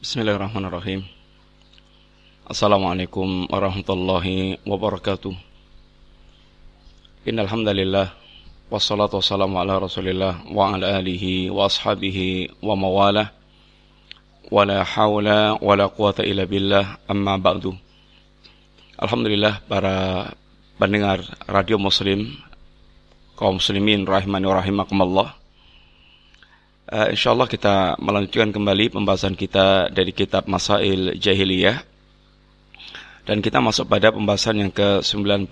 Bismillahirrahmanirrahim. Assalamualaikum warahmatullahi wabarakatuh. Innal hamdalillah wassalatu wassalamu ala Rasulillah wa ala alihi wa ashabihi wa mawalah. Wala haula wala quwata illa billah, amma ba'du. Alhamdulillah para pendengar Radio Muslim, kaum muslimin rahimani wa rahimakumullah. InsyaAllah kita melanjutkan kembali pembahasan kita dari kitab Masail Jahiliyah. Dan kita masuk pada pembahasan yang ke-91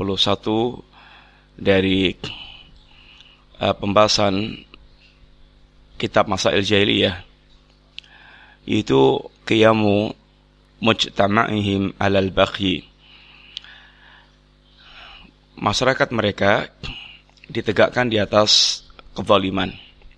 dari pembahasan kitab Masail Jahiliyah, yaitu qiyamu mujtama'ihim alal baghi. Masyarakat mereka ditegakkan di atas kezaliman.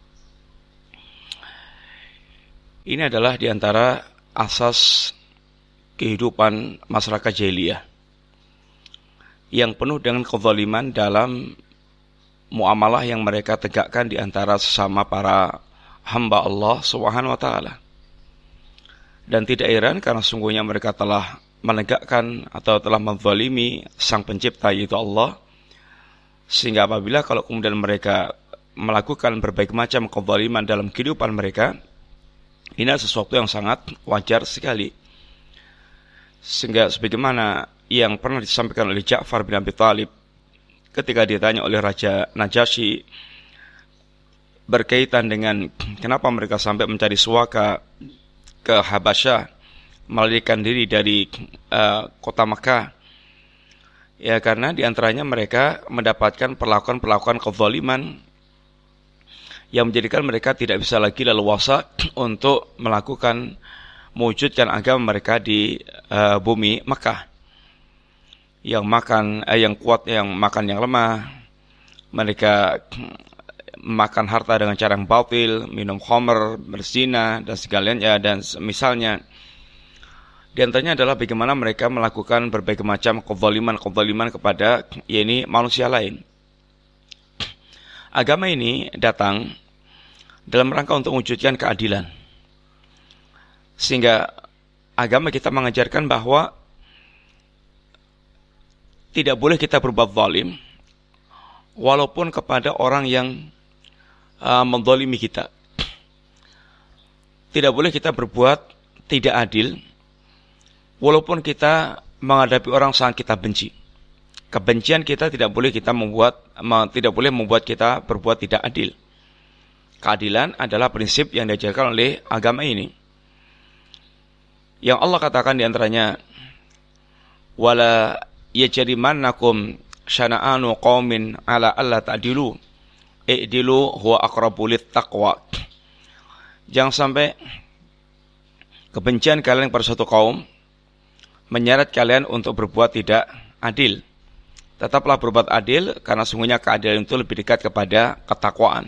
Ini adalah di antara asas kehidupan masyarakat jahiliyah yang penuh dengan kezaliman dalam muamalah yang mereka tegakkan di antara sesama para hamba Allah Subhanahu wa taala. Dan tidak heran karena sungguhnya mereka telah menegakkan atau telah menzalimi Sang Pencipta yaitu Allah, sehingga apabila kalau kemudian mereka melakukan berbagai macam kezaliman dalam kehidupan mereka, ini adalah sesuatu yang sangat wajar sekali. Sehingga sebagaimana yang pernah disampaikan oleh Ja'far bin Abi Thalib ketika ditanya oleh Raja Najasyi berkaitan dengan kenapa mereka sampai mencari suaka ke Habasyah, melarikan diri dari kota Makkah. Ya, karena diantaranya mereka mendapatkan perlakuan-perlakuan kezaliman yang menjadikan mereka tidak bisa lagi leluasa untuk melakukan mewujudkan agama mereka di bumi Makkah. Yang kuat, yang makan yang lemah. Mereka makan harta dengan cara yang batil, minum khamr, berzina dan segalanya dan misalnya. Di antaranya adalah bagaimana mereka melakukan berbagai macam kezaliman kepada manusia lain. Agama ini datang dalam rangka untuk mewujudkan keadilan. Sehingga agama kita mengajarkan bahwa tidak boleh kita berbuat zalim walaupun kepada orang yang menzalimi kita. Tidak boleh kita berbuat tidak adil walaupun kita menghadapi orang sangat kita benci. Kebencian kita tidak boleh membuat kita berbuat tidak adil. Keadilan adalah prinsip yang diajarkan oleh agama ini. Yang Allah katakan di antaranya, wala yajrimannakum syana'anu qaumin ala alla ta'dilu i'dilu huwa aqrabu littaqwa. Jangan sampai kebencian kalian pada suatu kaum menyeret kalian untuk berbuat tidak adil. Tetaplah berbuat adil karena sungguhnya keadilan itu lebih dekat kepada ketakwaan.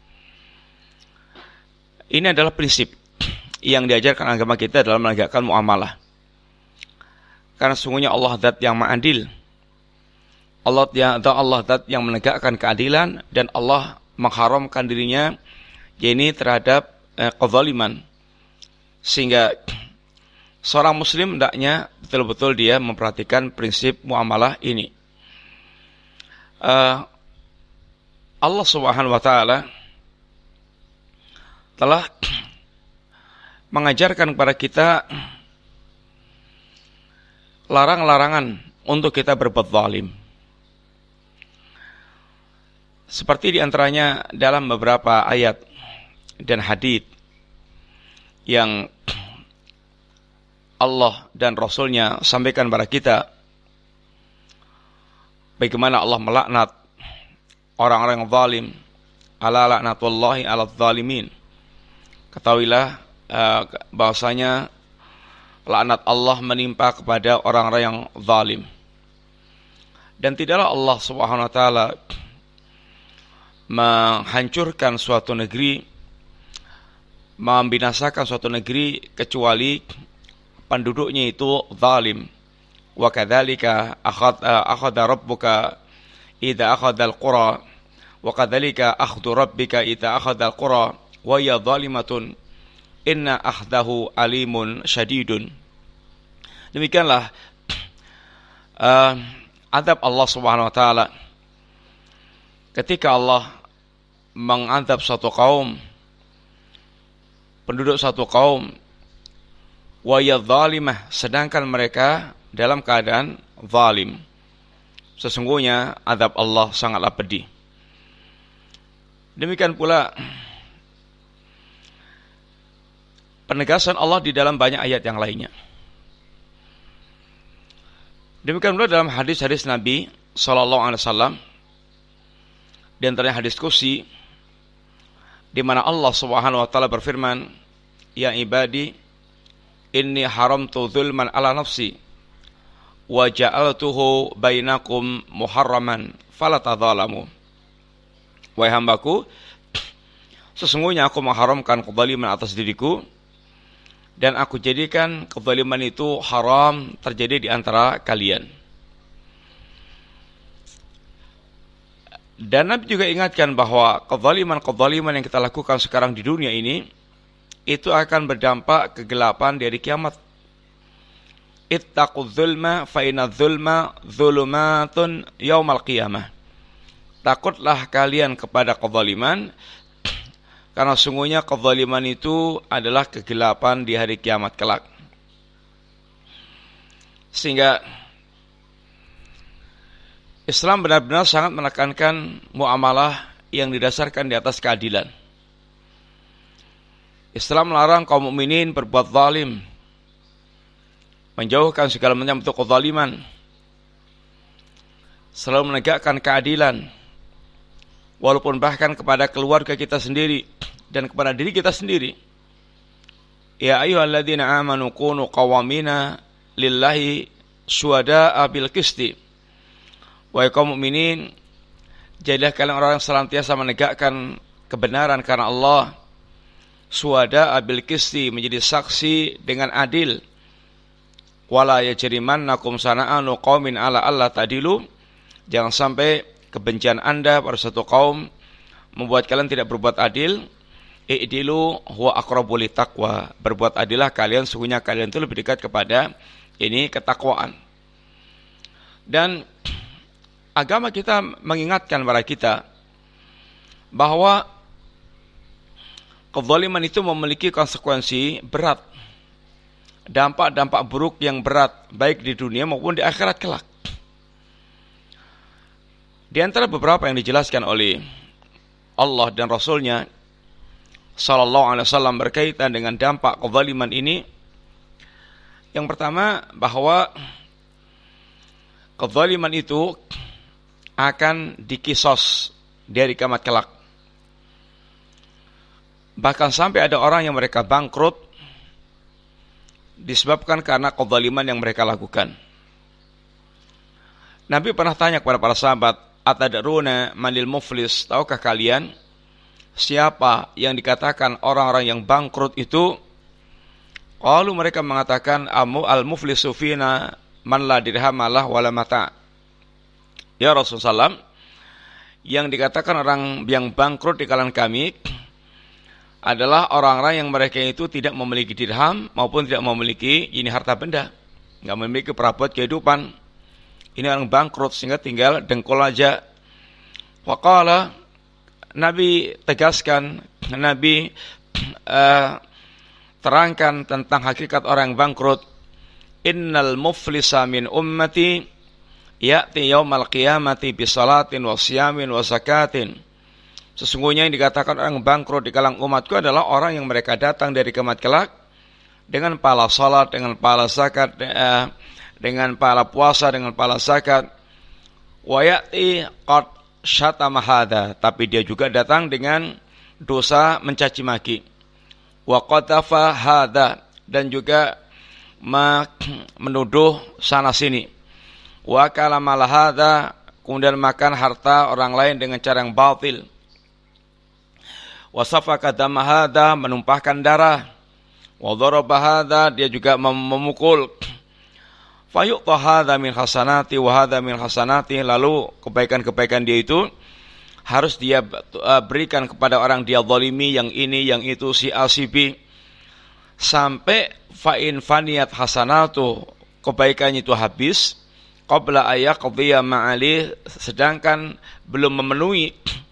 Ini adalah prinsip yang diajarkan agama kita dalam menegakkan muamalah. Karena sungguhnya Allah zat yang ma'adil. Allah zat yang menegakkan keadilan dan Allah mengharamkan dirinya terhadap kezaliman. Sehingga seorang muslim hendaknya betul-betul dia memperhatikan prinsip muamalah ini. Allah Subhanahu wa taala telah mengajarkan kepada kita larangan-larangan untuk kita berbuat zalim. Seperti diantaranya dalam beberapa ayat dan hadits yang Allah dan Rasulnya sampaikan kepada kita, bagaimana Allah melaknat orang-orang yang zalim, ala laknatullahi ala zalimin. Ketahuilah bahwasanya laknat Allah menimpa kepada orang-orang yang zalim. Dan tidaklah Allah Subhanahu wa taala menghancurkan suatu negeri, membinasakan suatu negeri kecuali penduduknya itu zalim. Wa kadzalika akhadha rabbuka idza akhadha al-qura wa kadzalika akhdhu rabbika idza akhadha al-qura wa hiya zalimatun inna akhdahu alimun syadidun. Demikianlah azab Allah Subhanahu wa taala ketika Allah mengadab suatu kaum, penduduk suatu kaum, wa yadzalimah, sedangkan mereka dalam keadaan zalim. Sesungguhnya azab Allah sangatlah pedih. Demikian pula penegasan Allah di dalam banyak ayat yang lainnya. Demikian pula dalam hadis-hadis Nabi sallallahu alaihi wasallam, di antaranya hadis qudsi di mana Allah Subhanahu wa taala berfirman, "Ya ibadi, inni haramtu dzulman ala nafsi wa ja'altuhu bainakum muharraman fala tadzalamu." Wahai hambaku, sesungguhnya aku mengharamkan kezaliman atas diriku dan aku jadikan kezaliman itu haram terjadi di antara kalian. Dan Nabi juga ingatkan bahwa kezaliman yang kita lakukan sekarang di dunia ini itu akan berdampak kegelapan di hari kiamat. Ittaqudz zulma fa inadz zulma dzulumatun yaumal qiyamah. Takutlah kalian kepada kezaliman, karena sungguhnya kezaliman itu adalah kegelapan di hari kiamat kelak. Sehingga Islam benar-benar sangat menekankan muamalah yang didasarkan di atas keadilan. Islam melarang kaum mukminin berbuat zalim, menjauhkan segala macam bentuk kezaliman, selalu menegakkan keadilan, walaupun bahkan kepada keluarga kita sendiri dan kepada diri kita sendiri. Ya ayyuhalladzina amanu kunu qawamina lillahi syuhada'a bil qisti. Wahai kaum mukminin, jadilah kalian orang yang senantiasa menegakkan kebenaran karena Allah. Syuhada'a bil qisti, menjadi saksi dengan adil. Wala yajrimannakum sana'anu qaumin ala alla ta'dilu. Jangan sampai kebencian Anda pada satu kaum membuat kalian tidak berbuat adil. I'dilu huwa aqrabu littaqwa. Berbuat adillah kalian, sesungguhnya kalian itu lebih dekat kepada ini ketakwaan. Dan agama kita mengingatkan kepada kita bahwa kezaliman itu memiliki konsekuensi berat, dampak-dampak buruk yang berat, baik di dunia maupun di akhirat kelak. Di antara beberapa yang dijelaskan oleh Allah dan Rasulnya sallallahu alaihi wasallam berkaitan dengan dampak kezaliman ini, yang pertama bahwa kezaliman itu akan dikisos di hari kiamat kelak. Bahkan sampai ada orang yang mereka bangkrut disebabkan karena kezaliman yang mereka lakukan. Nabi pernah tanya kepada para sahabat, "Atadruna manil muflis?" Tahukah kalian siapa yang dikatakan orang-orang yang bangkrut itu? Qalu, mereka mengatakan, al-muflisu fina man la dirhamalah wala mata'. Ya Rasulullah, yang dikatakan orang yang bangkrut di kalangan kami adalah orang-orang yang mereka itu tidak memiliki dirham maupun tidak memiliki ini harta benda, enggak memiliki perabot kehidupan. Ini orang bangkrut sehingga tinggal dengkul aja. Waqala, Nabi tegaskan, Nabi terangkan tentang hakikat orang yang bangkrut. Innal muflisa min ummati ya'ti yaumal qiyamati bisalatin wa siyamin wa zakatin. Sesungguhnya yang dikatakan orang bangkrut di kalangan umatku adalah orang yang mereka datang dari kiamat kelak dengan pahala salat, dengan pahala zakat, dengan pahala puasa, dengan pahala zakat. Wa ya'ti qad syatama hadza, tapi dia juga datang dengan dosa mencaci maki. Wa qatafa hadza, dan juga menuduh sana sini. Wa kalamal hadza, kemudian makan harta orang lain dengan cara yang batil. Wa safaka dama hadza, menumpahkan darah. Wa daraba hadza, dia juga memukul. Fa yu'ta hadza min hasanati wa hadza min hasanati, lalu kebaikan-kebaikan dia itu harus dia berikan kepada orang dia zalimi, yang ini, yang itu, si A, si B. sampai fa'in faniyat hasanatu, kebaikannya itu habis, qabla ayaqdiya ma'ali, sedangkan belum memenuhi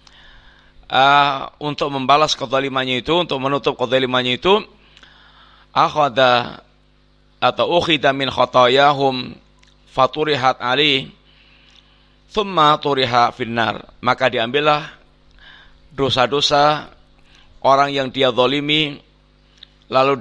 untuk membalas kezalimannya itu, untuk menutup kezalimannya itu, akhadha atau ukhida min khatayahum faturihat ali thumma turiha finnar, maka diambillah dosa-dosa orang yang dia zalimi lalu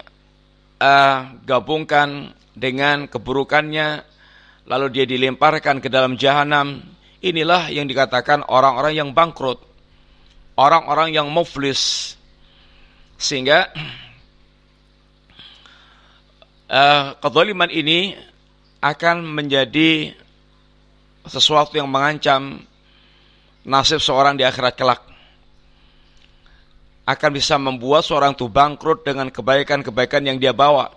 digabungkan dengan keburukannya, lalu dia dilemparkan ke dalam jahanam. Inilah yang dikatakan orang-orang yang bangkrut, orang-orang yang muflis. Sehingga kezaliman ini akan menjadi sesuatu yang mengancam nasib seorang di akhirat kelak. Akan bisa membuat seorang itu bangkrut dengan kebaikan-kebaikan yang dia bawa.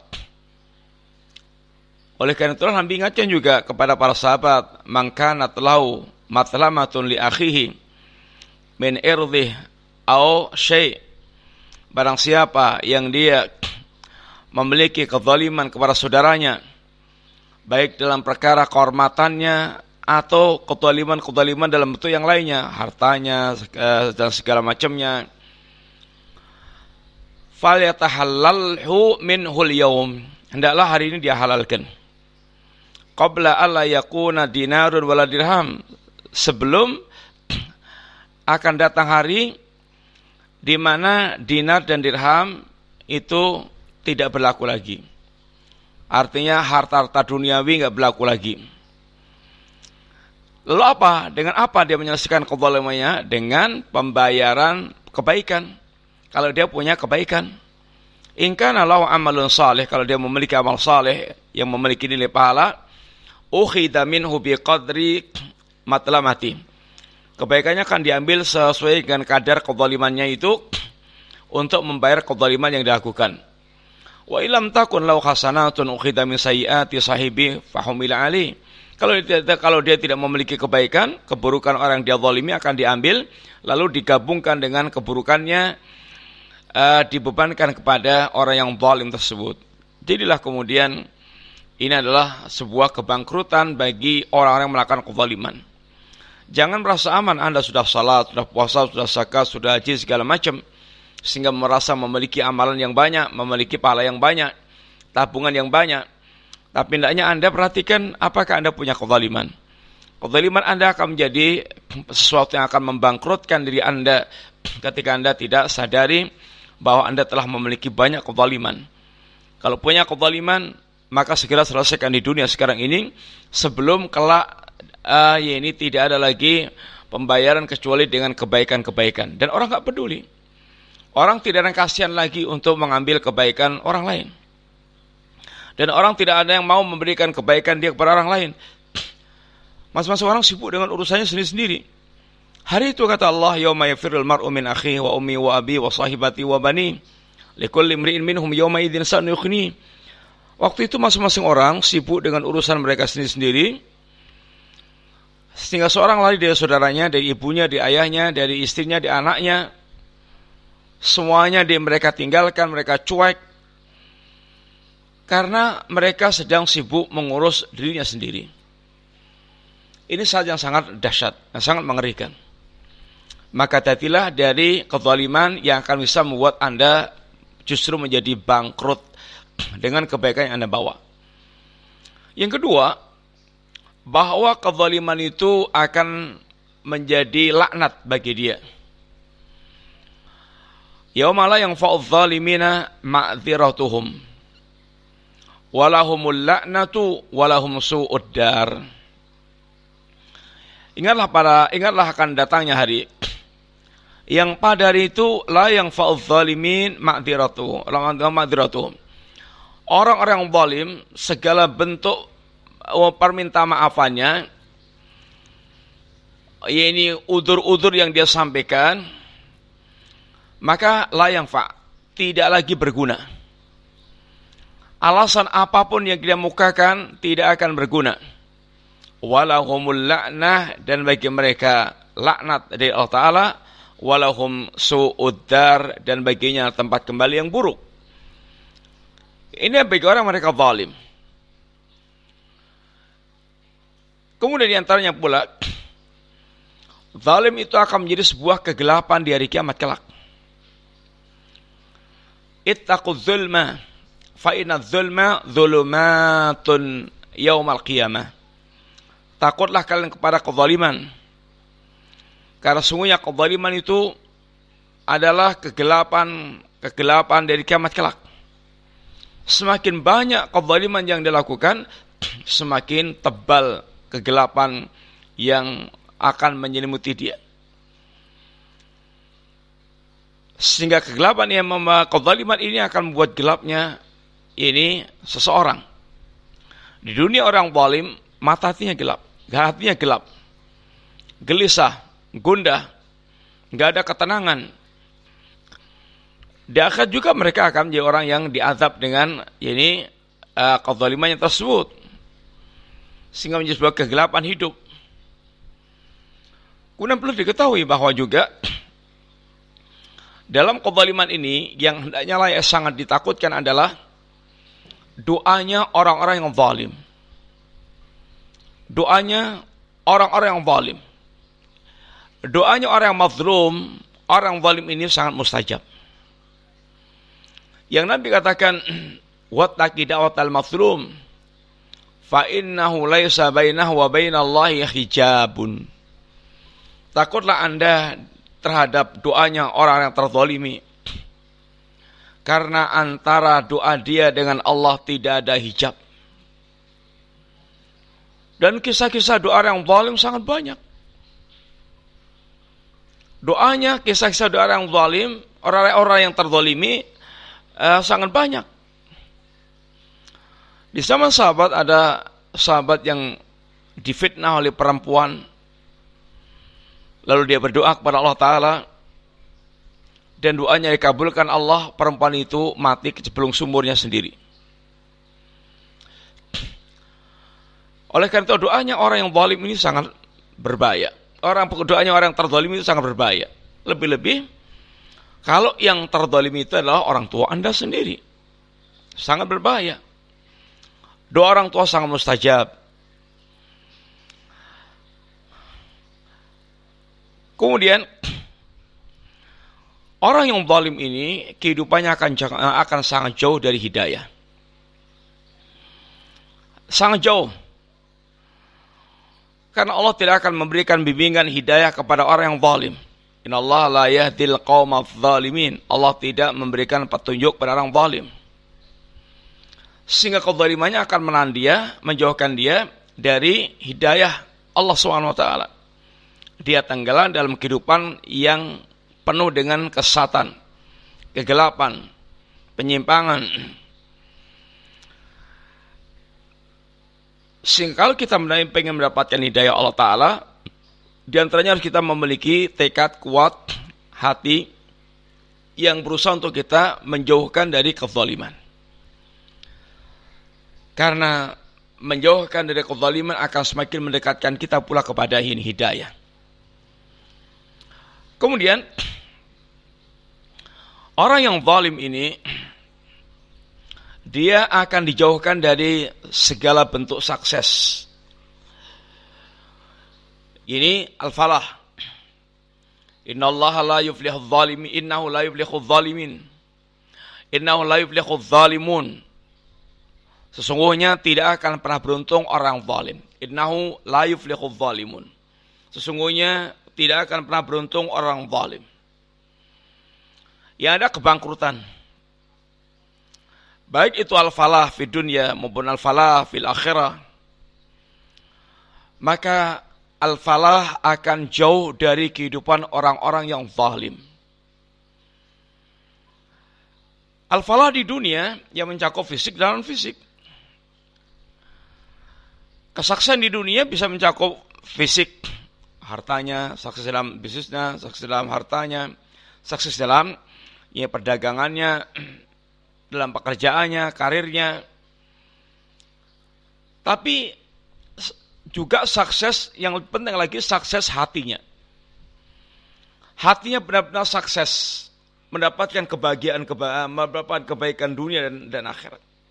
Oleh karena itulah Nabi ingatkan juga kepada para sahabat, man kanat lahu matlamatun li akhihi min irdih aw syai', barang siapa yang dia memiliki kezaliman kepada saudaranya, baik dalam perkara kehormatannya atau kezaliman dalam bentuk yang lainnya, hartanya dan segala macamnya, falyatahallalhu minhul yaum, hendaklah hari ini dia halalkan, qabla alla yakuna dinarun wala dirham, sebelum akan datang hari di mana dinar dan dirham itu tidak berlaku lagi. Artinya harta-harta duniawi enggak berlaku lagi. Lalu apa? Dengan apa dia menyelesaikan kezalimannya? Dengan pembayaran kebaikan. Kalau dia punya kebaikan. In kana lahu amalun salih, kalau dia memiliki amal saleh yang memiliki nilai pahala, ukhidha minhu biqadri matlamati, kebaikannya akan diambil sesuai dengan kadar kezalimannya itu untuk membayar kezaliman yang dilakukan. Wa ilam takun lahu hasanatun ukhidha min sayyiati sahibi fahumila ali, kalau dia tidak memiliki kebaikan, keburukan orang yang dia zalimi akan diambil lalu digabungkan dengan keburukannya, dibebankan kepada orang yang zalim tersebut. Jadilah kemudian ini adalah sebuah kebangkrutan bagi orang-orang yang melakukan kezaliman. Jangan merasa aman Anda sudah salat, sudah puasa, sudah zakat, sudah haji segala macam, sehingga merasa memiliki amalan yang banyak, memiliki pahala yang banyak, tabungan yang banyak. Tapi hendaknya Anda perhatikan apakah Anda punya kezaliman. Kezaliman Anda akan menjadi sesuatu yang akan membangkrutkan diri Anda ketika Anda tidak sadari bahwa Anda telah memiliki banyak kezaliman. Kalau punya kezaliman, maka segera selesaikan di dunia sekarang ini sebelum kelak ini tidak ada lagi pembayaran kecuali dengan kebaikan-kebaikan. Dan orang enggak peduli. Orang tidak ada kasihan lagi untuk mengambil kebaikan orang lain. Dan orang tidak ada yang mau memberikan kebaikan dia kepada orang lain. Masing-masing orang sibuk dengan urusannya sendiri-sendiri. Hari itu kata Allah, yauma yafirul mar'u min akhihi wa ummi wa abi wa sahibati wa bani likulli imri'in minhum yauma idzin sa'nu yughni. Waktu itu masing-masing orang sibuk dengan urusan mereka sendiri-sendiri, sehingga seorang lari dari saudaranya, dari ibunya, dari ayahnya, dari istrinya, dari anaknya. Semuanya mereka tinggalkan, mereka cuek, karena mereka sedang sibuk mengurus dirinya sendiri. Ini hal yang sangat dahsyat, yang sangat mengerikan. Maka hati-hatilah dari kezaliman yang akan bisa membuat Anda justru menjadi bangkrut dengan kebaikan yang Anda bawa. Yang kedua, bahwa kezaliman itu akan menjadi laknat bagi dia. Yauma la yanfa'udz zalimina ma'dziratuhum walahumul la'natu walahum su'ud dar. Ingatlah akan datangnya hari yang pada hari itu la yanfa'udz zalimin ma'dziratuhum. Orang-orang yang zalim segala bentuk permintaan maafannya, ini udzur-udzur yang dia sampaikan, maka la yanfa', tidak lagi berguna. Alasan apapun yang dia mukakan tidak akan berguna. Walahumul la'nah, dan bagi mereka laknat dari Allah Ta'ala, walahum su'ud dar, dan baginya tempat kembali yang buruk. Ini bagi orang mereka zalim. Kemudian di antaranya pula, zalim itu akan menjadi sebuah kegelapan di hari kiamat kelak. Ittaquz zulma fa inna zulma zulumatun yaumal qiyamah. Takutlah kalian kepada kezaliman, karena sungguhnya kezaliman itu adalah kegelapan dari kiamat kelak. Semakin banyak kezaliman yang dilakukan, semakin tebal kegelapan yang akan menyelimuti dia. Sehingga kegelapan yang kezaliman ini akan membuat gelapnya ini seseorang. Di dunia orang zalim, mata hatinya gelap, hatinya gelap, gelisah, gundah, nggak ada ketenangan. Di akhirat juga mereka akan menjadi orang yang diazab dengan ini kezalimannya tersebut, sehingga menjadi sebuah kegelapan hidup. Kemudian perlu diketahui bahwa juga dalam kezaliman ini yang hendaknya sangat ditakutkan adalah doanya orang-orang yang zalim. Doanya orang-orang yang zalim. Doanya orang yang mazlum, orang zalim ini sangat mustajab. Yang Nabi katakan, wattaqi da'watal mazlum fa innahu laisa bainahu wa bainallahi hijabun. Takutlah Anda terhadap doanya orang yang terzalimi, karena antara doa dia dengan Allah tidak ada hijab. Dan kisah-kisah doa yang zalim sangat banyak. Doanya, kisah-kisah doa yang zalim, orang-orang yang terzalimi sangat banyak. Di zaman sahabat ada sahabat yang difitnah oleh perempuan, lalu dia berdoa kepada Allah Ta'ala, dan doanya dikabulkan Allah, perempuan itu mati kecemplung sumurnya sendiri. Oleh karena itu doanya orang yang zalim ini sangat berbahaya. Doanya orang yang terzalim itu sangat berbahaya. Lebih-lebih kalau yang terzalim itu adalah orang tua Anda sendiri, sangat berbahaya. Doa orang tua sangat mustajab. Kemudian orang yang zalim ini kehidupannya akan sangat jauh dari hidayah. Sangat jauh. Karena Allah tidak akan memberikan bimbingan hidayah kepada orang yang zalim. Innallaha la yahdil qaumadz zalimin. Allah tidak memberikan petunjuk pada orang zalim. Sehingga kezalimannya akan menahan dia, menjauhkan dia dari hidayah Allah Subhanahu wa taala. Dia tenggelam dalam kehidupan yang penuh dengan kesesatan, kegelapan, penyimpangan. Sehingga kalau kita pengen mendapatkan hidayah Allah Ta'ala, di antaranya harus kita memiliki tekad kuat hati yang berusaha untuk kita menjauhkan dari kezaliman. Karena menjauhkan dari kezaliman akan semakin mendekatkan kita pula kepada hidayah. Kemudian orang yang zalim ini dia akan dijauhkan dari segala bentuk sukses. Ini al-falah. Innallaha la yuflihudz zalimin, innahu la yuflihudz zalimin. Innahu la yuflihudz zalimun. Sesungguhnya tidak akan pernah beruntung orang zalim. Innahu la yuflihudz zalimun. Sesungguhnya tidak akan pernah beruntung orang zalim. Yang ada kebangkrutan. Baik itu al-falah fi dunya maupun al-falah fil akhirah. Maka al-falah akan jauh dari kehidupan orang-orang yang zalim. Al-falah di dunia yang mencakup fisik dan non-fisik. Kesuksesan di dunia bisa mencakup fisik, hartanya, sukses dalam bisnisnya, sukses dalam hartanya, sukses dalam perdagangannya, dalam pekerjaannya, karirnya. Tapi juga sukses, yang lebih penting lagi sukses hatinya. Hatinya benar-benar sukses, mendapatkan kebahagiaan, mendapatkan kebaikan dunia dan akhirat.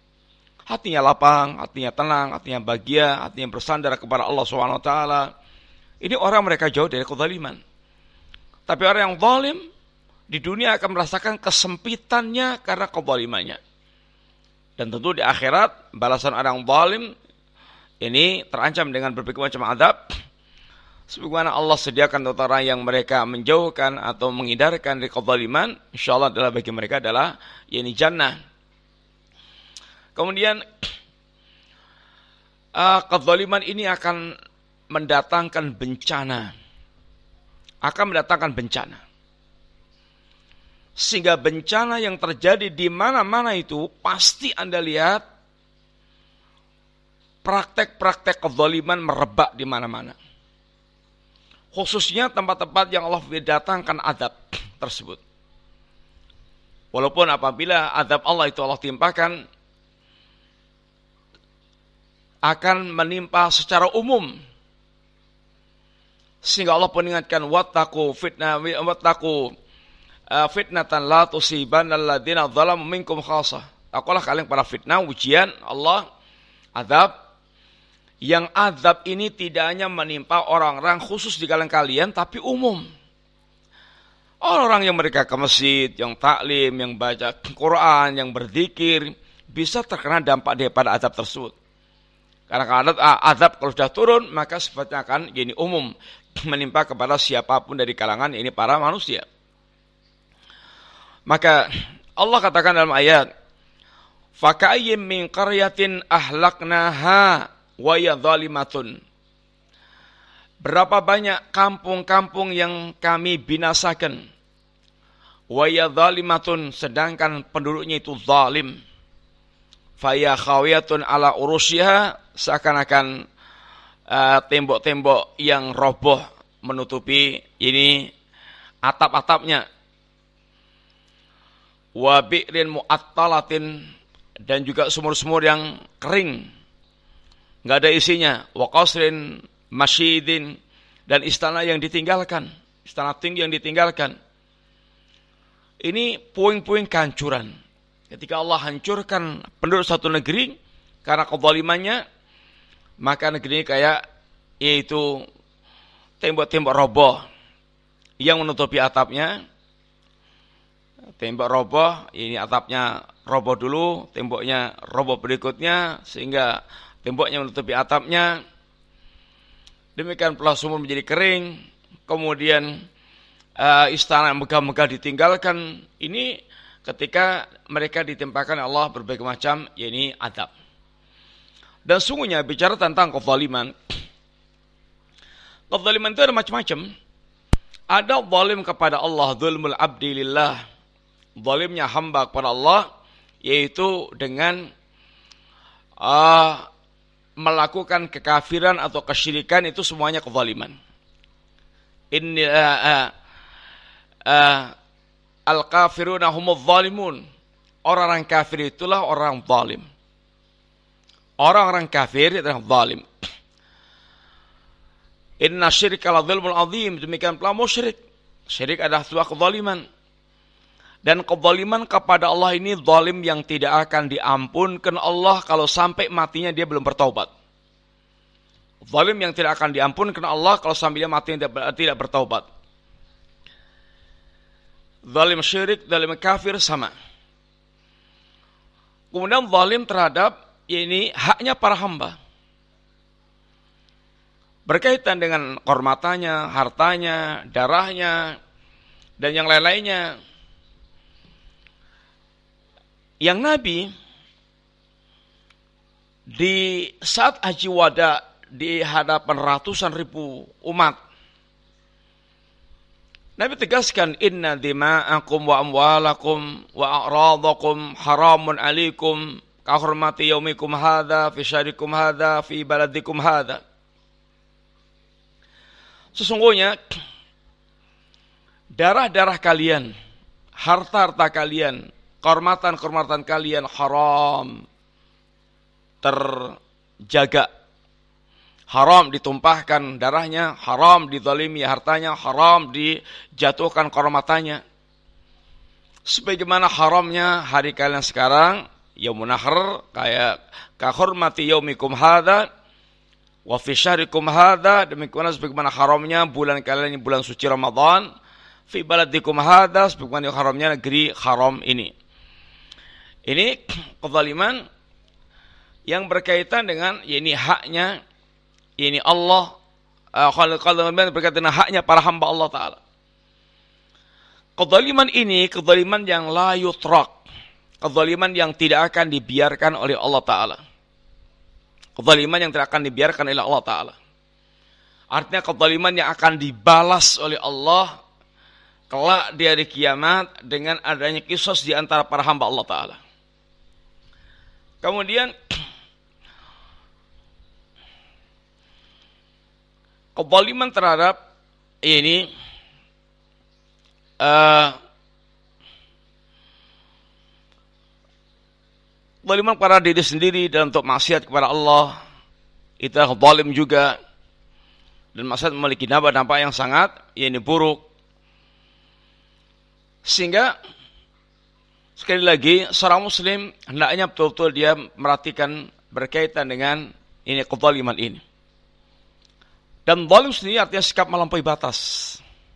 hatinya lapang, hatinya tenang, hatinya bahagia, hatinya bersandar kepada Allah SWT. Ini orang mereka jauh dari kezaliman. Tapi orang yang zalim di dunia akan merasakan kesempitannya karena kezalimannya. Dan tentu di akhirat balasan orang zalim ini terancam dengan berbagai macam azab. Sebagaimana Allah sediakan untuk orang yang mereka menjauhkan atau menghindarkan dari kezaliman, insyaallah adalah bagi mereka adalah yakni jannah. Kemudian kezaliman ini akan mendatangkan bencana. Akan mendatangkan bencana. Sehingga bencana yang terjadi di mana-mana itu pasti Anda lihat praktek-praktek kezaliman merebak di mana-mana. Khususnya tempat-tempat yang Allah datangkan azab tersebut. Walaupun apabila azab Allah itu Allah timpakan, akan menimpa secara umum. Sehingga Allah peringatkan, wattaqu fitnatan la tusibanna alladziina dzalamu minkum khassah. Takulah kalian pada fitnah, ujian Allah, azab. Yang azab ini tidak hanya menimpa orang-orang khusus di kalangan kalian, tapi umum. Orang-orang yang mereka ke masjid, yang taklim, yang baca Quran, yang berzikir, bisa terkena dampak daripada azab tersebut. Karena kalau azab kalau sudah turun, maka sifatnya akan jadi umum, menimpa kepada siapapun dari kalangan ini para manusia. Maka Allah katakan dalam ayat, فَكَأَيِّن مِّن قَرْيَةٍ أَهْلَكْنَاهَا وَهِيَ ظَالِمَةٌ. Berapa banyak kampung-kampung yang kami binasakan, وَهِيَ ظَالِمَةٌ, sedangkan penduduknya itu zalim. فَهِيَ خَاوِيَةٌ عَلَى عُرُوشِهَا, seakan-akan tembok-tembok yang roboh menutupi ini atap-atapnya. Wa bi'rin mu'attalatin, dan juga sumur-sumur yang kering, enggak ada isinya. Wa qasrin masyidin, dan istana yang ditinggalkan, istana tinggi yang ditinggalkan. Ini puing-puing kehancuran. Ketika Allah hancurkan penduduk satu negeri karena kezalimannya, maka negeri ini kayak yaitu tembok-tembok roboh yang menutupi atapnya. Tembok roboh, ini atapnya roboh dulu, temboknya roboh berikutnya, sehingga temboknya menutupi atapnya. Demikian pula sumur menjadi kering, kemudian istana yang megah-megah ditinggalkan. Ini ketika mereka ditimpakan Allah berbagai macam, yakni azab. Dan sungguhnya bicara tentang kezaliman, kezaliman itu ada macam-macam. Ada zalim kepada Allah, zulmul abdi lillah, zalimnya hamba kepada Allah, yaitu dengan melakukan kekafiran atau kesyirikan, itu semuanya kezaliman. Inni al-kafiruna humuz zalimun. Orang-orang kafir itulah orang zalim. Orang-orang kafir adalah zalim. Inna syirka la dzulmun azim, demikian pula musyrik. Syirik adalah sebuah kezaliman. Dan kezaliman kepada Allah ini zalim yang tidak akan diampunkan Allah kalau sampai matinya dia belum bertaubat. Zalim yang tidak akan diampunkan Allah kalau sampai dia matinya tidak bertaubat. Zalim syirik, zalim kafir sama. Kemudian zalim terhadap ini haknya para hamba. Berkaitan dengan kehormatannya, hartanya, darahnya, dan yang lain-lainnya. Yang Nabi di saat haji wada di hadapan ratusan ribu umat, Nabi tegaskan, inna dima'akum wa amwalakum wa a'radakum haramun alaikum kahormati yaumikum hadha fi syarikum hadha fi baladikum hadha. Sesungguhnya darah-darah kalian, harta-harta kalian, kehormatan-kehormatan kalian haram terjaga. Haram ditumpahkan darahnya, haram dizalimi hartanya, haram dijatuhkan kehormatannya. Sebagaimana haramnya hari kalian sekarang yaumun nahr, kayak ka hurmati yaumikum hadza wa fi syahrikum hadza, demikian sebagaimana haramnya bulan kalian bulan suci Ramadan, fi baladikum hadza, sebagaimana haramnya negeri haram ini. Ini kezaliman yang berkaitan dengan ini haknya, ini Allah berkaitan dengan haknya para hamba Allah Ta'ala. Kezaliman ini kezaliman yang la yutrak, kezaliman yang tidak akan dibiarkan oleh Allah Ta'ala. Kezaliman yang tidak akan dibiarkan oleh Allah Ta'ala. Artinya kezaliman yang akan dibalas oleh Allah kelak di hari kiamat dengan adanya kisos di antara para hamba Allah Ta'ala. Kemudian kezaliman terhadap ini kezaliman kepada diri sendiri dan untuk maksiat kepada Allah, itu zalim juga, dan maksiat memiliki dampak yang sangat buruk. Sehingga sekali lagi seorang muslim hendaknya betul-betul dia merhatikan berkaitan dengan ini kezaliman ini. Dan zalim sendiri artinya sikap melampaui batas.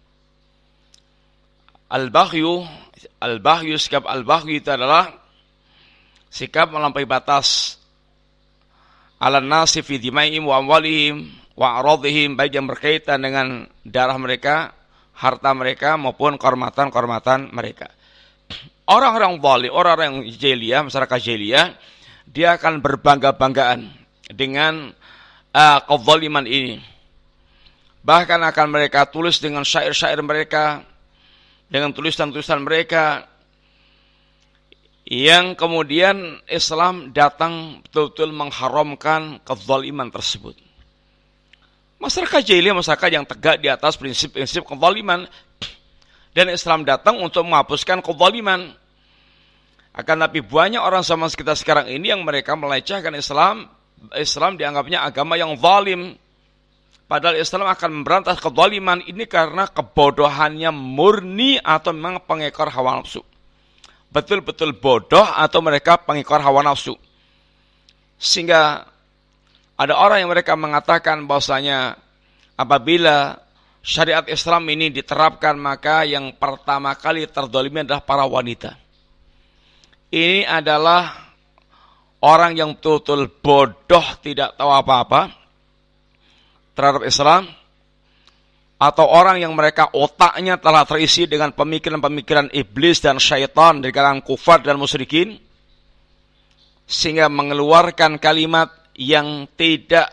Al-baghyu, sikap al-baghyu itu adalah sikap melampaui batas alan nasi fi dimaihim wa amwalihim wa aradhihim, baik yang berkaitan dengan darah mereka, harta mereka maupun kehormatan mereka. Orang-orang zalim, orang-orang jahiliyah, masyarakat jahiliyah, dia akan berbangga-banggaan dengan kezaliman ini. Bahkan akan mereka tulis dengan syair-syair mereka, dengan tulisan-tulisan mereka, yang kemudian Islam datang betul-betul mengharamkan kezaliman tersebut. Masyarakat jahiliyah, masyarakat yang tegak di atas prinsip-prinsip kezaliman, dan Islam datang untuk menghapuskan kezaliman. Akan tapi banyak orang zaman kita sekarang ini yang mereka melecehkan Islam. Islam dianggapnya agama yang zalim. Padahal Islam akan memberantas kezaliman ini karena kebodohannya murni atau memang pengekor hawa nafsu. Betul-betul bodoh atau mereka pengekor hawa nafsu. Sehingga ada orang yang mereka mengatakan bahwasanya apabila syariat Islam ini diterapkan, maka yang pertama kali terzalimi adalah para wanita. Ini adalah orang yang betul-betul bodoh, tidak tahu apa-apa terhadap Islam, atau orang yang mereka otaknya telah terisi dengan pemikiran-pemikiran iblis dan syaitan dari kalangan kufar dan musyrikin, sehingga mengeluarkan kalimat yang tidak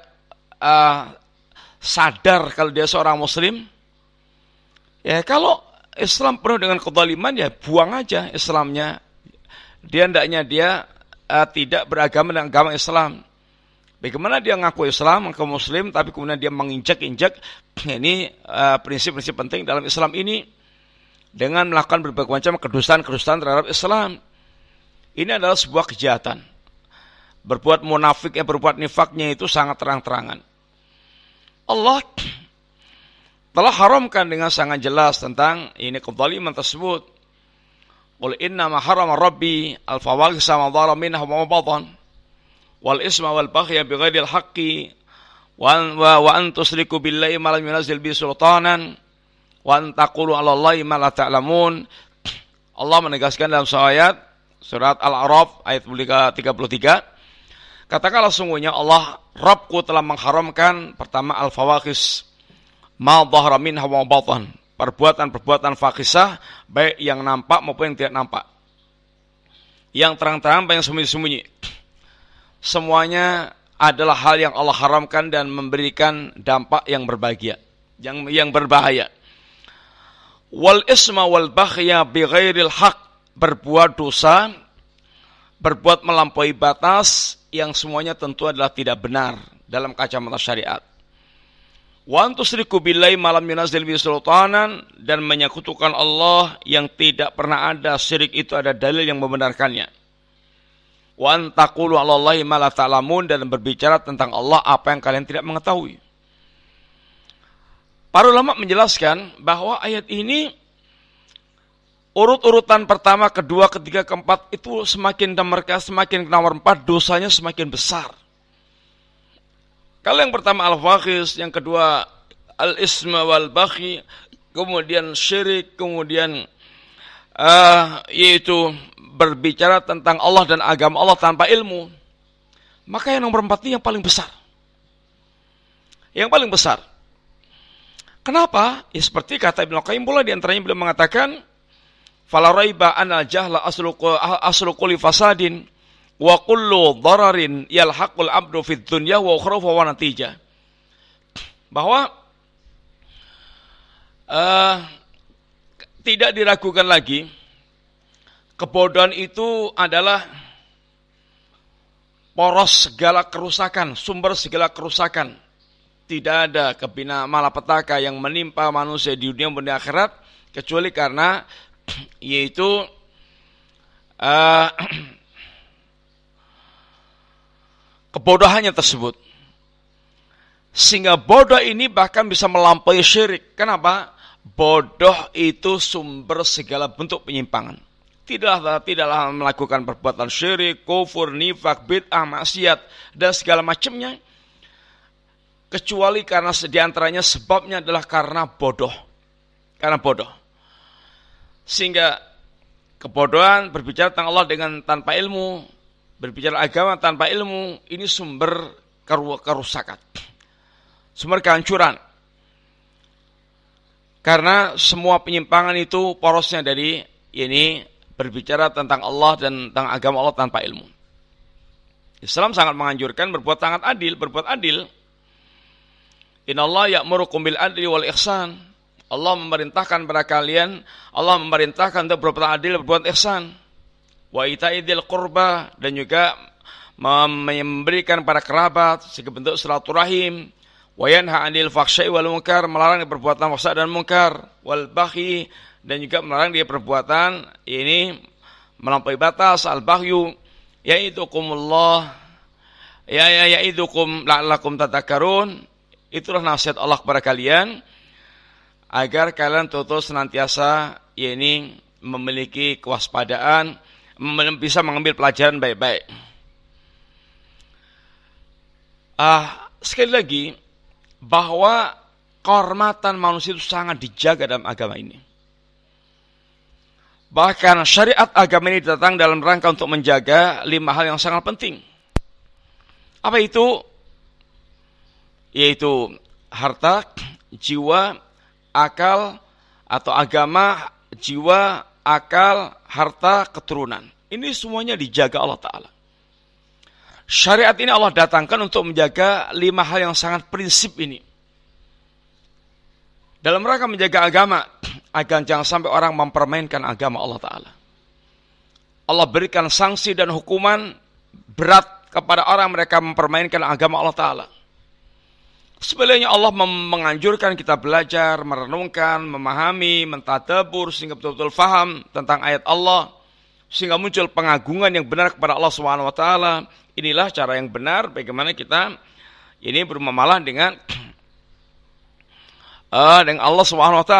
sadar kalau dia seorang muslim. Ya, kalau Islam penuh dengan kezaliman, ya buang aja Islamnya. Dia hendaknya dia tidak beragama dengan agama Islam. Bagaimana dia ngaku Islam, ngaku muslim, tapi kemudian dia menginjak-injak ini prinsip-prinsip penting dalam Islam ini dengan melakukan berbagai macam kedustaan-kedustaan terhadap Islam. Ini adalah sebuah kejahatan. Berbuat munafik, berbuat nifaknya itu sangat terang-terangan. Allah telah haramkan dengan sangat jelas tentang ini kezaliman tersebut. Qul innama harrama rabbi al-fawahisha ma dhahara minha wa ma batan wal isma wal baghya bighairil haqqi wa an tusriku billahi ma lam yunzil bihi sultanan wa an taqulu 'ala Allahi ma la ta'lamun. Allah menegaskan dalam ayat surat Al-A'raf ayat 33, katakanlah sungguhnya Allah Rabbku telah mengharamkan pertama al-fawahis ma dhahara minha wa batan, perbuatan-perbuatan fahisah baik yang nampak maupun yang tidak nampak, yang terang-terang maupun yang sembunyi-sembunyi. Semuanya adalah hal yang Allah haramkan dan memberikan dampak yang berbahaya, yang berbahaya. Wal isma wal baghya bighairil haq, berbuat dosa, berbuat melampaui batas yang semuanya tentu adalah tidak benar dalam kacamata syariat. Wa antusriku billahi ma lam yunzil bihi sultanan, dan menyekutukan Allah yang tidak pernah ada syirik itu ada dalil yang membenarkannya. Wa an taqulu 'ala Allahi ma la ta'lamun, dan berbicara tentang Allah apa yang kalian tidak mengetahui. Para ulama menjelaskan bahwa ayat ini urut-urutan pertama, kedua, ketiga, keempat itu semakin mereka semakin ke nomor 4, dosanya semakin besar. Kalau yang pertama al-fahish, yang kedua al-isma wal-baghi, kemudian syirik, kemudian yaitu berbicara tentang Allah dan agama Allah tanpa ilmu, maka yang nomor 4 ini yang paling besar. Yang paling besar. Kenapa? Ya seperti kata Ibnu Qayyim pula, di antaranya beliau mengatakan, fala raiba anal jahla aslu kulli fasadin wa kullu dhararin yalhaqul abdu fid dunya wa ukhra wa natijah. Bahwa tidak diragukan lagi, kebodohan itu adalah poros segala kerusakan, sumber segala kerusakan. Tidak ada malapetaka yang menimpa manusia di dunia maupun di akhirat kecuali karena yaitu kebodohannya tersebut. Sehingga bodoh ini bahkan bisa melampaui syirik. Kenapa? Bodoh itu sumber segala bentuk penyimpangan. Tidaklah melakukan perbuatan syirik, kufur, nifak, bid'ah, maksiat dan segala macamnya, kecuali karena diantaranya sebabnya adalah karena bodoh. Karena bodoh. Sehingga kebodohan, berbicara tentang Allah dengan tanpa ilmu, berbicara agama tanpa ilmu, ini sumber kerusakan. Sumber kehancuran. Karena semua penyimpangan itu porosnya dari ini berbicara tentang Allah dan tentang agama Allah tanpa ilmu. Islam sangat menganjurkan berbuat sangat adil, berbuat adil. Innallaha ya'murukum bil adli wal ihsan. Allah memerintahkan kepada kalian, Allah memerintahkan untuk berbuat adil, berbuat ihsan. Wa ita'idil qurba, dan juga memberikan para kerabat sebagai bentuk silaturahim. Wa yanha 'anil fahsya'i wal munkar, melarang perbuatan fahsya dan munkar, wal baghi, dan juga melarang dia perbuatan ini melampaui batas, al baghyu, yaidukumullah yaidukum la'allakum tadhakkarun. Itulah nasihat Allah kepada kalian agar kalian terus senantiasa ini memiliki kewaspadaan, bisa mengambil pelajaran baik-baik. Sekali lagi, bahwa kehormatan manusia itu sangat dijaga dalam agama ini. Bahkan syariat agama ini datang dalam rangka untuk menjaga 5 hal yang sangat penting. Apa itu? Yaitu harta, jiwa, akal, atau agama, jiwa, akal, harta, keturunan. Ini semuanya dijaga Allah Ta'ala. Syariat ini Allah datangkan untuk menjaga 5 hal yang sangat prinsip ini. Dalam rangka menjaga agama, agar jangan sampai orang mempermainkan agama Allah Ta'ala. Allah berikan sanksi dan hukuman berat kepada orang mereka mempermainkan agama Allah Ta'ala. Sebenarnya Allah menganjurkan kita belajar, merenungkan, memahami, mentadabbur sehingga betul-betul faham tentang ayat Allah, sehingga muncul pengagungan yang benar kepada Allah SWT. Inilah cara yang benar bagaimana kita ini bermuamalah dengan Allah SWT.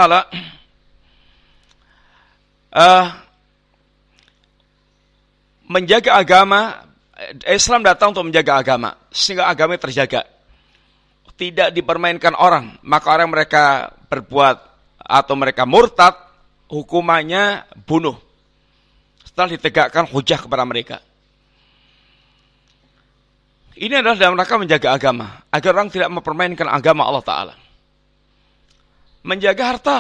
Menjaga agama, Islam datang untuk menjaga agama sehingga agama terjaga. Tidak dipermainkan orang, maka orang mereka berbuat atau mereka murtad, hukumannya bunuh setelah ditegakkan hujah kepada mereka. Ini adalah dalam rangka menjaga agama, agar orang tidak mempermainkan agama Allah Ta'ala. Menjaga harta,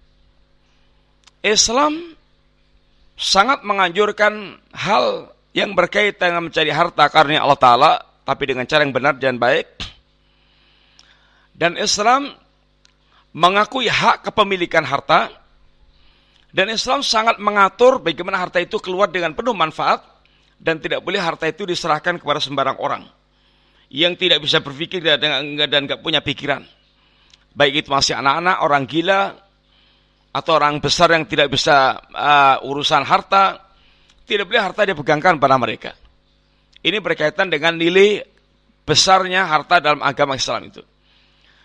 Islam sangat menganjurkan hal yang berkaitan dengan mencari harta karena Allah Ta'ala, tapi dengan cara yang benar dan baik. Dan Islam mengakui hak kepemilikan harta. Dan Islam sangat mengatur bagaimana harta itu keluar dengan penuh manfaat. Dan tidak boleh harta itu diserahkan kepada sembarang orang yang tidak bisa berpikir dan tidak punya pikiran. Baik itu masih anak-anak, orang gila, atau orang besar yang tidak bisa urusan harta. Tidak boleh harta dipegangkan pada mereka. Ini berkaitan dengan nilai besarnya harta dalam agama Islam itu.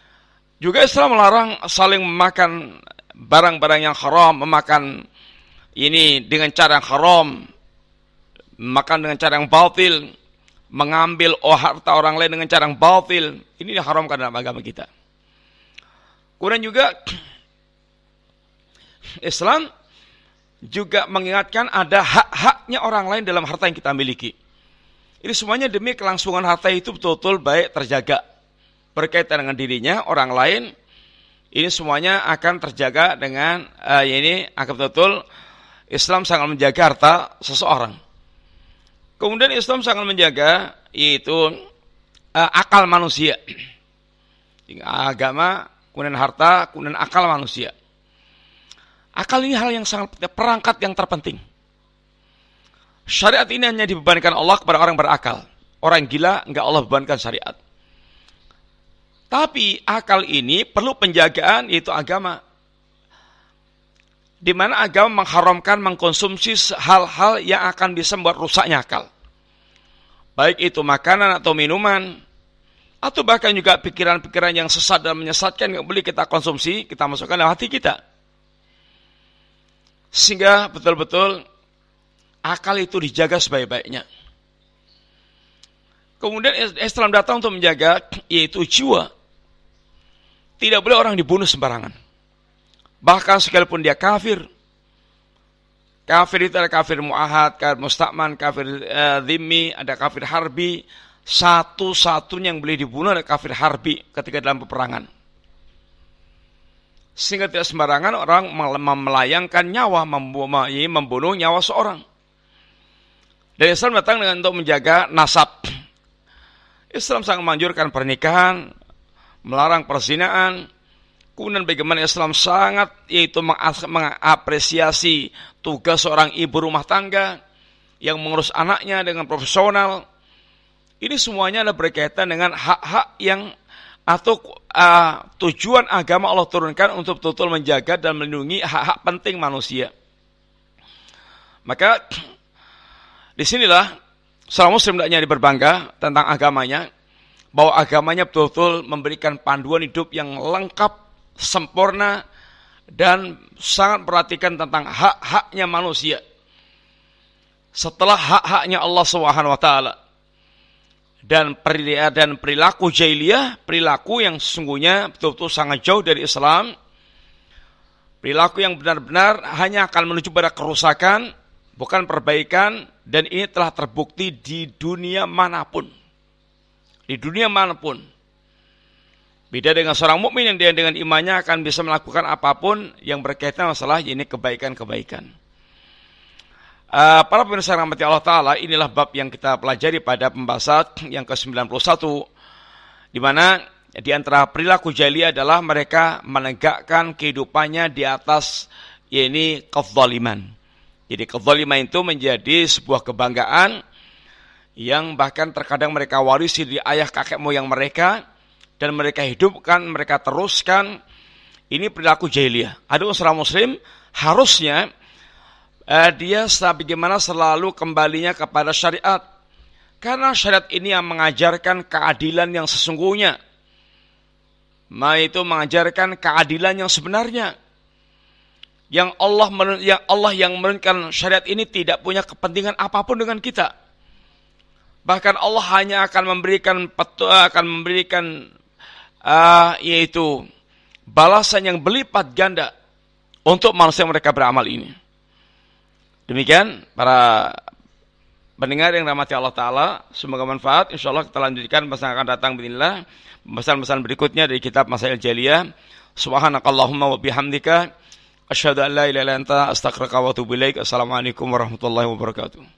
Juga Islam melarang saling memakan barang-barang yang haram, memakan ini dengan cara yang haram, makan dengan cara yang batil, mengambil harta orang lain dengan cara yang batil, ini diharamkan dalam agama kita. Kemudian juga Islam juga mengingatkan ada hak-haknya orang lain dalam harta yang kita miliki. Ini semuanya demi kelangsungan harta itu betul-betul baik terjaga. Berkaitan dengan dirinya, orang lain, ini semuanya akan terjaga dengan ini akan betul-betul Islam sangat menjaga harta seseorang. Kemudian Islam sangat menjaga yaitu akal manusia. Agama, kemudian harta, kemudian akal manusia. Akal ini hal yang sangat penting, perangkat yang terpenting. Syariat ini hanya dibebankan Allah kepada orang berakal. Orang gila enggak Allah bebankan syariat. Tapi akal ini perlu penjagaan, yaitu agama. Di mana agama mengharamkan mengkonsumsi hal-hal yang akan bisa membuat rusaknya akal. Baik itu makanan atau minuman, atau bahkan juga pikiran-pikiran yang sesat dan menyesatkan yang boleh kita konsumsi, kita masukkan dalam hati kita. Sehingga betul-betul akal itu dijaga sebaik-baiknya. Kemudian Islam datang untuk menjaga yaitu jiwa. Tidak boleh orang dibunuh sembarangan. Bahkan sekalipun dia kafir. Kafir itu ada kafir mu'ahad, kafir musta'man, kafir dhimmi, ada kafir harbi. Satu-satunya yang boleh dibunuh adalah kafir harbi ketika dalam peperangan. Sehingga tidak sembarangan orang melayangkan nyawa, membunuh nyawa seorang. Dan Islam datang dengan untuk menjaga nasab. Islam sangat menganjurkan pernikahan, melarang perzinaan. Kemudian bagaimana Islam sangat yaitu mengapresiasi tugas seorang ibu rumah tangga yang mengurus anaknya dengan profesional. Ini semuanya adalah berkaitan dengan hak-hak yang atau tujuan agama Allah turunkan untuk betul-betul menjaga dan melindungi hak-hak penting manusia. Maka disinilah seorang muslim hendaknya berbangga tentang agamanya, bahwa agamanya betul-betul memberikan panduan hidup yang lengkap, sempurna, dan sangat perhatikan tentang hak-haknya manusia. Setelah hak-haknya Allah SWT dan perilaku jahiliyah, perilaku yang sesungguhnya betul-betul sangat jauh dari Islam, perilaku yang benar-benar hanya akan menuju pada kerusakan, bukan perbaikan, dan ini telah terbukti di dunia manapun. Di dunia manapun. Beda dengan seorang mukmin yang dia dengan imannya akan bisa melakukan apapun yang berkaitan masalah ini kebaikan-kebaikan. Para pemirsa yang rahmati Allah Ta'ala, inilah bab yang kita pelajari pada pembahasan yang ke-91, di mana di antara perilaku jahiliyah adalah mereka menegakkan kehidupannya di atas ini kezaliman. Jadi kezaliman itu menjadi sebuah kebanggaan yang bahkan terkadang mereka warisi dari ayah kakek moyang mereka, dan mereka hidupkan, mereka teruskan. Ini perilaku jahiliyah. Ada seorang muslim harusnya dia bagaimana selalu kembalinya kepada syariat. Karena syariat ini yang mengajarkan keadilan yang sesungguhnya. Itu mengajarkan keadilan yang sebenarnya. Yang Allah yang menurunkan syariat ini tidak punya kepentingan apapun dengan kita. Bahkan Allah hanya akan memberikan yaitu balasan yang berlipat ganda untuk manusia yang mereka beramal ini. Demikian para pendengar yang rahmati Allah Ta'ala, semoga manfaat. InsyaAllah kita lanjutkan pembahasan akan datang bismillah, pembahasan berikutnya dari kitab Masail Jaliyah. Subhanakallahumma wa bihamdika asyhadu an la ilaha illa anta astaghfiruka wa atubu ilaik. Assalamualaikum warahmatullahi wabarakatuh.